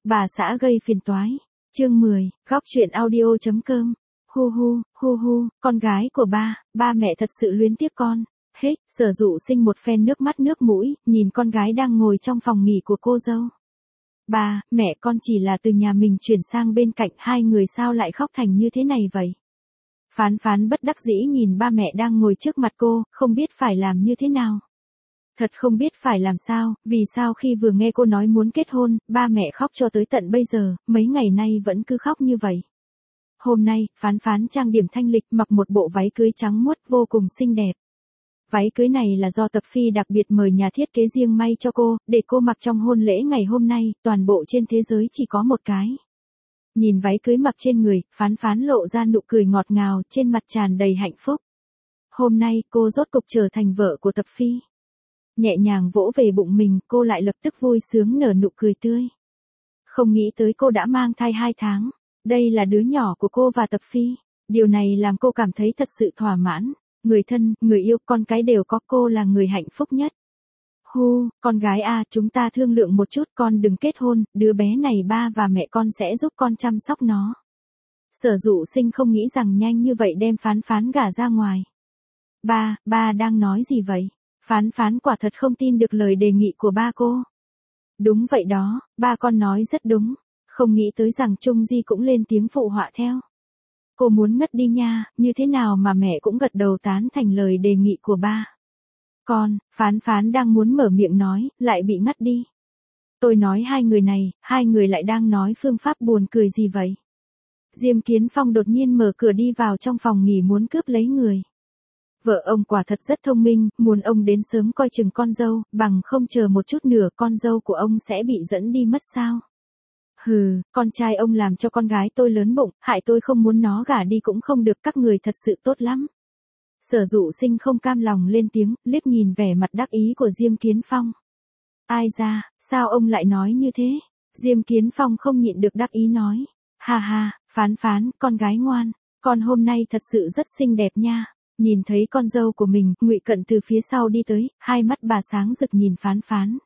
Bà xã gây phiền toái. Chương 10, góc truyện audio.com. Hu hu, con gái của ba mẹ thật sự luyến tiếc con. Hết, Sở Dụ Sinh một phen nước mắt nước mũi, nhìn con gái đang ngồi trong phòng nghỉ của cô dâu. Ba, mẹ con chỉ là từ nhà mình chuyển sang bên cạnh, hai người sao lại khóc thành như thế này vậy? Phán Phán bất đắc dĩ nhìn ba mẹ đang ngồi trước mặt cô, không biết phải làm như thế nào. Thật không biết phải làm sao, vì sao khi vừa nghe cô nói muốn kết hôn, ba mẹ khóc cho tới tận bây giờ, mấy ngày nay vẫn cứ khóc như vậy. Hôm nay, Phán trang điểm thanh lịch, mặc một bộ váy cưới trắng muốt vô cùng xinh đẹp. Váy cưới này là do Tập Phi đặc biệt mời nhà thiết kế riêng may cho cô, để cô mặc trong hôn lễ ngày hôm nay, toàn bộ trên thế giới chỉ có một cái. Nhìn váy cưới mặc trên người, Phán lộ ra nụ cười ngọt ngào, trên mặt tràn đầy hạnh phúc. Hôm nay, cô rốt cục trở thành vợ của Tập Phi. Nhẹ nhàng vỗ về bụng mình, cô lại lập tức vui sướng nở nụ cười tươi. Không nghĩ tới cô đã mang thai 2 tháng. Đây là đứa nhỏ của cô và Tập Phi. Điều này làm cô cảm thấy thật sự thỏa mãn. Người thân, người yêu, con cái đều có, cô là người hạnh phúc nhất. Con gái à, chúng ta thương lượng một chút, con đừng kết hôn, đứa bé này ba và mẹ con sẽ giúp con chăm sóc nó. Sở Dụ Sinh không nghĩ rằng nhanh như vậy đem Phán gả ra ngoài. Ba đang nói gì vậy? Phán quả thật không tin được lời đề nghị của ba cô. Đúng vậy đó, ba con nói rất đúng. Không nghĩ tới rằng Trung Di cũng lên tiếng phụ họa theo. Cô muốn ngất đi nha, như thế nào mà mẹ cũng gật đầu tán thành lời đề nghị của ba. Con, Phán đang muốn mở miệng nói, lại bị ngắt đi. Tôi nói hai người này, hai người lại đang nói phương pháp buồn cười gì vậy? Diêm Kiến Phong đột nhiên mở cửa đi vào trong phòng nghỉ muốn cướp lấy người. Vợ ông quả thật rất thông minh, muốn ông đến sớm coi chừng con dâu, bằng không chờ một chút nữa con dâu của ông sẽ bị dẫn đi mất sao? Hừ, con trai ông làm cho con gái tôi lớn bụng, hại tôi không muốn nó gả đi cũng không được, các người thật sự tốt lắm. Sở Dụ Sinh không cam lòng lên tiếng, liếc nhìn vẻ mặt đắc ý của Diêm Kiến Phong. Ai ra, sao ông lại nói như thế? Diêm Kiến Phong không nhịn được đắc ý nói. Ha, Phán, con gái ngoan, con hôm nay thật sự rất xinh đẹp nha. Nhìn thấy con dâu của mình, Ngụy Cận từ phía sau đi tới, hai mắt bà sáng rực nhìn Phán.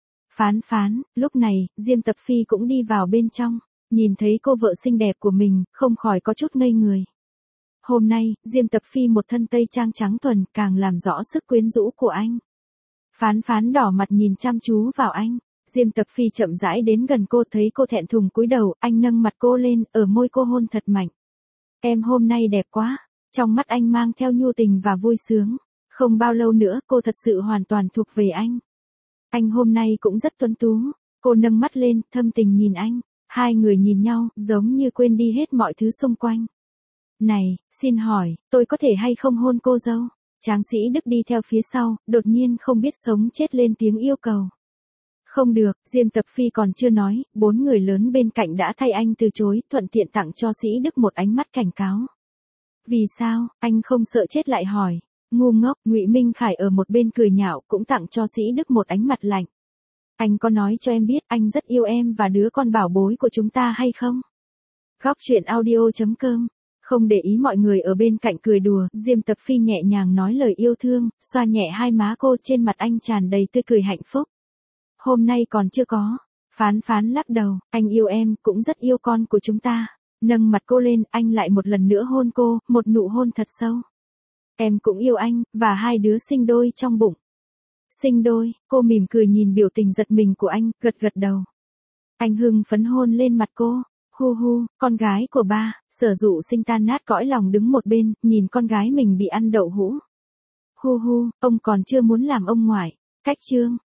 Lúc này, Diêm Tập Phi cũng đi vào bên trong, nhìn thấy cô vợ xinh đẹp của mình, không khỏi có chút ngây người. Hôm nay, Diêm Tập Phi một thân tây trang trắng thuần, càng làm rõ sức quyến rũ của anh. Phán đỏ mặt nhìn chăm chú vào anh. Diêm Tập Phi chậm rãi đến gần cô, thấy cô thẹn thùng cúi đầu, anh nâng mặt cô lên, ở môi cô hôn thật mạnh. Em hôm nay đẹp quá. Trong mắt anh mang theo nhu tình và vui sướng. Không bao lâu nữa cô thật sự hoàn toàn thuộc về anh. Anh hôm nay cũng rất tuấn tú. Cô nâng mắt lên, thâm tình nhìn anh. Hai người nhìn nhau, giống như quên đi hết mọi thứ xung quanh. Này, xin hỏi, tôi có thể hay không hôn cô dâu? Tráng Sĩ Đức đi theo phía sau, đột nhiên không biết sống chết lên tiếng yêu cầu. Không được, Diêm Tập Phi còn chưa nói, 4 người lớn bên cạnh đã thay anh từ chối, thuận tiện tặng cho Sĩ Đức một ánh mắt cảnh cáo. Vì sao, anh không sợ chết lại hỏi. Ngu ngốc, Ngụy Minh Khải ở một bên cười nhạo, cũng tặng cho Sĩ Đức một ánh mặt lạnh. Anh có nói cho em biết anh rất yêu em và đứa con bảo bối của chúng ta hay không? Góc truyện audio.com. Không để ý mọi người ở bên cạnh cười đùa, Diêm Tập Phi nhẹ nhàng nói lời yêu thương, xoa nhẹ hai má cô, trên mặt anh tràn đầy tươi cười hạnh phúc. Hôm nay còn chưa có. Phán lắc đầu, anh yêu em, cũng rất yêu con của chúng ta. Nâng mặt cô lên, anh lại một lần nữa hôn cô, một nụ hôn thật sâu. Em cũng yêu anh, và hai đứa sinh đôi trong bụng. Sinh đôi, cô mỉm cười nhìn biểu tình giật mình của anh, gật đầu. Anh hưng phấn hôn lên mặt cô. Con gái của ba. Sở Dụ Sinh tan nát cõi lòng đứng một bên, nhìn con gái mình bị ăn đậu hũ. Ông còn chưa muốn làm ông ngoại. Cách chương.